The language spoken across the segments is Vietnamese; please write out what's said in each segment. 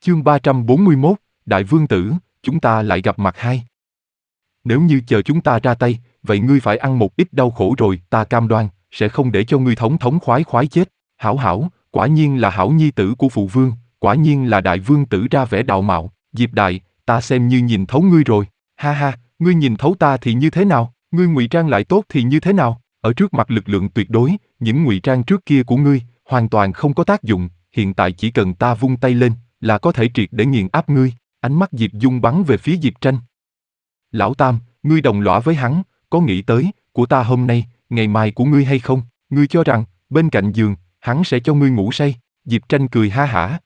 Chương 341, Đại Vương Tử, chúng ta lại gặp mặt hai. Nếu như chờ chúng ta ra tay, vậy ngươi phải ăn một ít đau khổ rồi, ta cam đoan, sẽ không để cho ngươi thống thống khoái khoái chết. Hảo hảo, quả nhiên là hảo nhi tử của phụ vương, quả nhiên là Đại Vương Tử ra vẻ đạo mạo. Diệp Đại, ta xem như nhìn thấu ngươi rồi. Ha ha, ngươi nhìn thấu ta thì như thế nào, ngươi ngụy trang lại tốt thì như thế nào? Ở trước mặt lực lượng tuyệt đối, những ngụy trang trước kia của ngươi hoàn toàn không có tác dụng, hiện tại chỉ cần ta vung tay lên là có thể triệt để nghiền áp ngươi. Ánh mắt Diệp Dung bắn về phía Diệp Tranh. Lão Tam, ngươi đồng lõa với hắn, có nghĩ tới, của ta hôm nay, ngày mai của ngươi hay không? Ngươi cho rằng, bên cạnh giường, hắn sẽ cho ngươi ngủ say? Diệp Tranh cười ha hả.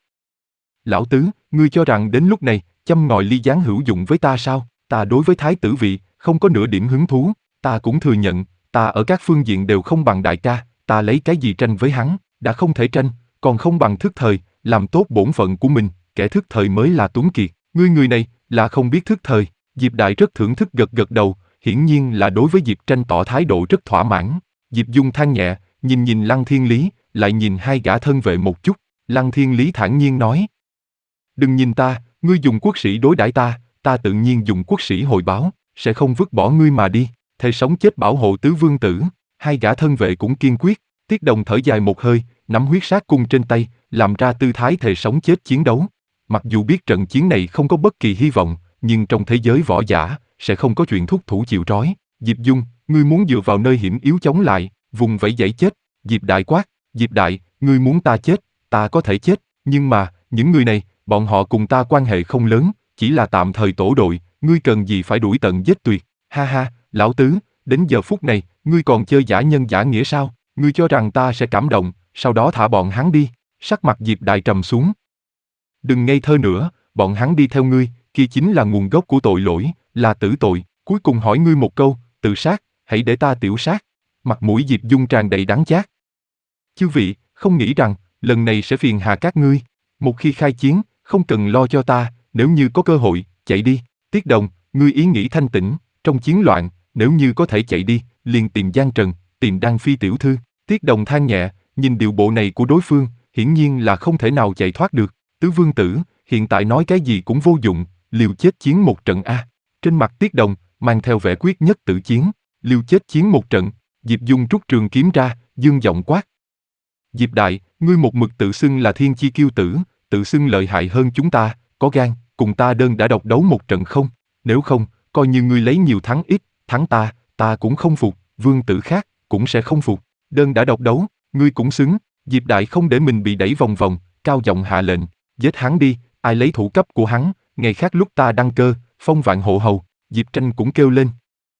Lão Tứ, ngươi cho rằng đến lúc này, châm ngòi ly gián hữu dụng với ta sao? Ta đối với thái tử vị, không có nửa điểm hứng thú, ta cũng thừa nhận, ta ở các phương diện đều không bằng đại ca, ta lấy cái gì tranh với hắn, đã không thể tranh, còn không bằng thức thời, làm tốt bổn phận của mình, kẻ thức thời mới là tuấn kiệt, ngươi người này, là không biết thức thời. Diệp Đại rất thưởng thức gật gật đầu, hiển nhiên là đối với Diệp Tranh tỏ thái độ rất thỏa mãn. Diệp Dung than nhẹ, nhìn Lăng Thiên Lý, lại nhìn hai gã thân vệ một chút. Lăng Thiên Lý thản nhiên nói: Đừng nhìn ta, ngươi dùng quốc sĩ đối đãi ta, ta tự nhiên dùng quốc sĩ hồi báo, sẽ không vứt bỏ ngươi mà đi, thề sống chết bảo hộ tứ vương tử. Hai gã thân vệ cũng kiên quyết. Tiết Đồng thở dài một hơi, nắm huyết sát cung trên tay, làm ra tư thái thề sống chết chiến đấu. Mặc dù biết trận chiến này không có bất kỳ hy vọng, nhưng trong thế giới võ giả, sẽ không có chuyện thúc thủ chịu trói. Diệp Dung, ngươi muốn dựa vào nơi hiểm yếu chống lại, vùng vẫy giãy chết. Diệp Đại quát: Diệp Đại, ngươi muốn ta chết, ta có thể chết, nhưng mà, những người này, bọn họ cùng ta quan hệ không lớn, chỉ là tạm thời tổ đội, ngươi cần gì phải đuổi tận giết tuyệt. Ha ha, Lão Tứ, đến giờ phút này, ngươi còn chơi giả nhân giả nghĩa sao? Ngươi cho rằng ta sẽ cảm động, sau đó thả bọn hắn đi? Sắc mặt Diệp Đại trầm xuống. Đừng ngây thơ nữa, bọn hắn đi theo ngươi, kia chính là nguồn gốc của tội lỗi, là tử tội. Cuối cùng hỏi ngươi một câu, tự sát, hãy để ta tiểu sát. Mặt mũi Diệp Dung tràn đầy đắng chát. Chư vị, không nghĩ rằng, lần này sẽ phiền hà các ngươi. Một khi khai chiến, không cần lo cho ta, nếu như có cơ hội, chạy đi. Tiết Đồng, ngươi ý nghĩ thanh tĩnh, trong chiến loạn, nếu như có thể chạy đi, liền tìm Giang Trần, tìm Đan Phi tiểu thư. Tiết Đồng than nhẹ, nhìn điệu bộ này của đối phương, hiển nhiên là không thể nào chạy thoát được. Tứ Vương Tử, hiện tại nói cái gì cũng vô dụng, liều chết chiến một trận a. Trên mặt Tiết Đồng, mang theo vẻ quyết nhất tự chiến, liều chết chiến một trận. Diệp Dung rút trường kiếm ra, dương giọng quát: Diệp Đại, ngươi một mực tự xưng là thiên chi kiêu tử, tự xưng lợi hại hơn chúng ta, có gan, cùng ta đơn đã độc đấu một trận không? Nếu không, coi như ngươi lấy nhiều thắng ít, thắng ta cũng không phục, vương tử khác, cũng sẽ không phục. Đơn đã độc đấu, ngươi cũng xứng. Diệp Đại không để mình bị đẩy vòng vòng, cao giọng hạ lệnh: giết hắn đi, ai lấy thủ cấp của hắn, ngày khác lúc ta đăng cơ, phong vạn hộ hầu. Diệp Tranh cũng kêu lên: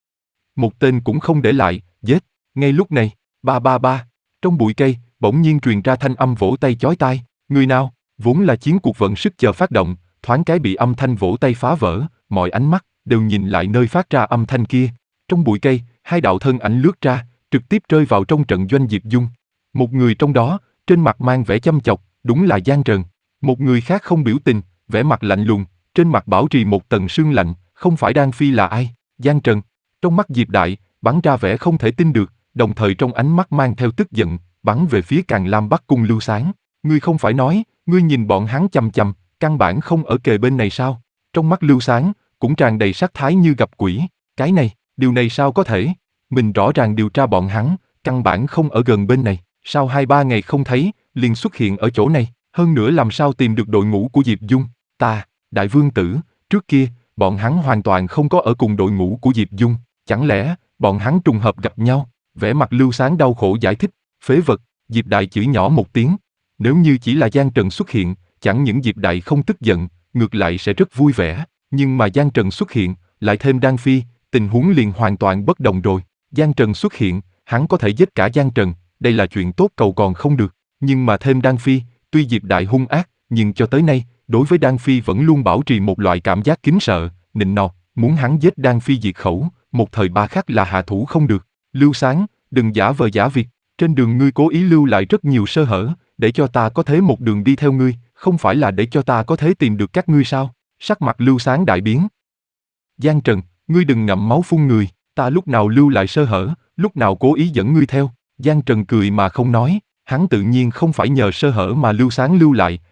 một tên cũng không để lại, giết. Ngay lúc này, ba ba ba, trong bụi cây, bỗng nhiên truyền ra thanh âm vỗ tay chói tai. Người nào? Vốn là chiến cuộc vận sức chờ phát động, thoáng cái bị âm thanh vỗ tay phá vỡ, mọi ánh mắt đều nhìn lại nơi phát ra âm thanh kia. Trong bụi cây, hai đạo thân ảnh lướt ra, trực tiếp rơi vào trong trận doanh Diệp Dung. Một người trong đó, trên mặt mang vẻ chăm chọc, đúng là Giang Trần. Một người khác không biểu tình, vẻ mặt lạnh lùng, trên mặt bảo trì một tầng sương lạnh, không phải Đan Phi là ai? Giang Trần. Trong mắt Diệp Đại, bắn ra vẻ không thể tin được, đồng thời trong ánh mắt mang theo tức giận, bắn về phía Càn Lam Bắc Cung Lưu Sáng. Ngươi không phải nói, ngươi nhìn bọn hắn chằm chằm, căn bản không ở kề bên này sao? Trong mắt Lưu Sáng, cũng tràn đầy sát thái như gặp quỷ. Cái này, điều này sao có thể? Mình rõ ràng điều tra bọn hắn, căn bản không ở gần bên này. Sau 2-3 ngày không thấy, liền xuất hiện ở chỗ này. Hơn nữa làm sao tìm được đội ngũ của Diệp Dung? Đại Vương Tử, trước kia, bọn hắn hoàn toàn không có ở cùng đội ngũ của Diệp Dung. Chẳng lẽ, bọn hắn trùng hợp gặp nhau? Vẻ mặt Lưu Sáng đau khổ giải thích. Phế vật. Diệp Đại chửi nhỏ một tiếng. Nếu như chỉ là Giang Trần xuất hiện, chẳng những Diệp Đại không tức giận, ngược lại sẽ rất vui vẻ. Nhưng mà Giang Trần xuất hiện, lại thêm Đan Phi, tình huống liền hoàn toàn bất đồng rồi. Giang Trần xuất hiện, hắn có thể giết cả Giang Trần, đây là chuyện tốt cầu còn không được. Nhưng mà thêm Đan Phi, tuy Diệp Đại hung ác, nhưng cho tới nay, đối với Đan Phi vẫn luôn bảo trì một loại cảm giác kính sợ, nịnh nọt, muốn hắn giết Đan Phi diệt khẩu, một thời ba khắc là hạ thủ không được. Lưu Sáng, đừng giả vờ giả vịt, trên đường ngươi cố ý lưu lại rất nhiều sơ hở, để cho ta có thế một đường đi theo ngươi, không phải là để cho ta có thế tìm được các ngươi sao? Sắc mặt Lưu Sáng đại biến. Giang Trần, ngươi đừng ngậm máu phun người, ta lúc nào lưu lại sơ hở, lúc nào cố ý dẫn ngươi theo. Giang Trần cười mà không nói, hắn tự nhiên không phải nhờ sơ hở mà Lưu Sáng lưu lại,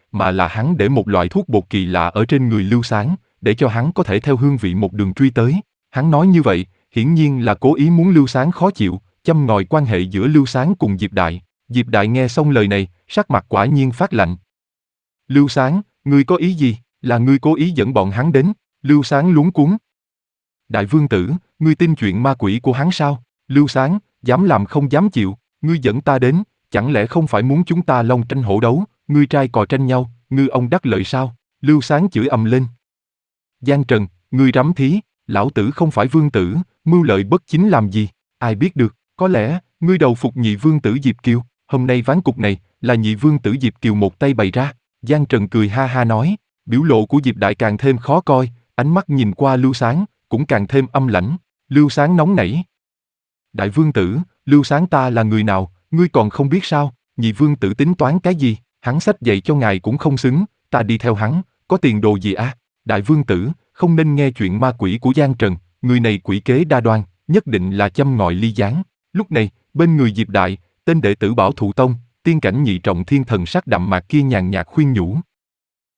mà là hắn để một loại thuốc bột kỳ lạ ở trên người Lưu Sáng, để cho hắn có thể theo hương vị một đường truy tới. Hắn nói như vậy, hiển nhiên là cố ý muốn Lưu Sáng khó chịu, châm ngòi quan hệ giữa Lưu Sáng cùng Diệp Đại. Diệp Đại nghe xong lời này, sắc mặt quả nhiên phát lạnh. Lưu Sáng, ngươi có ý gì? Là ngươi cố ý dẫn bọn hắn đến? Lưu Sáng luống cuống. Đại vương tử, ngươi tin chuyện ma quỷ của hắn sao? Lưu Sáng, dám làm không dám chịu, ngươi dẫn ta đến, chẳng lẽ không phải muốn chúng ta long tranh hổ đấu, ngươi trai cò tranh nhau, ngư ông đắc lợi sao? Lưu Sáng chửi ầm lên. Giang Trần, ngươi rắm thí, lão tử không phải vương tử, mưu lợi bất chính làm gì? Ai biết được, có lẽ, ngươi đầu phục nhị vương tử Diệp Kiều, hôm nay ván cục này, là nhị vương tử Diệp Kiều một tay bày ra. Giang Trần cười ha ha nói, biểu lộ của Diệp Đại càng thêm khó coi, ánh mắt nhìn qua Lưu Sáng, cũng càng thêm âm lãnh. Lưu Sáng nóng nảy. Đại vương tử, Lưu Sáng ta là người nào, ngươi còn không biết sao? Nhị vương tử tính toán cái gì? Hắn xách dạy cho ngài cũng không xứng, ta đi theo hắn, có tiền đồ gì à? Đại vương tử, không nên nghe chuyện ma quỷ của Giang Trần, người này quỷ kế đa đoan, nhất định là châm ngòi ly gián. Lúc này, bên người Diệp Đại, tên đệ tử Bảo Thụ Tông, tiên cảnh nhị trọng thiên thần sắc đậm mạc kia nhàn nhạt khuyên nhủ.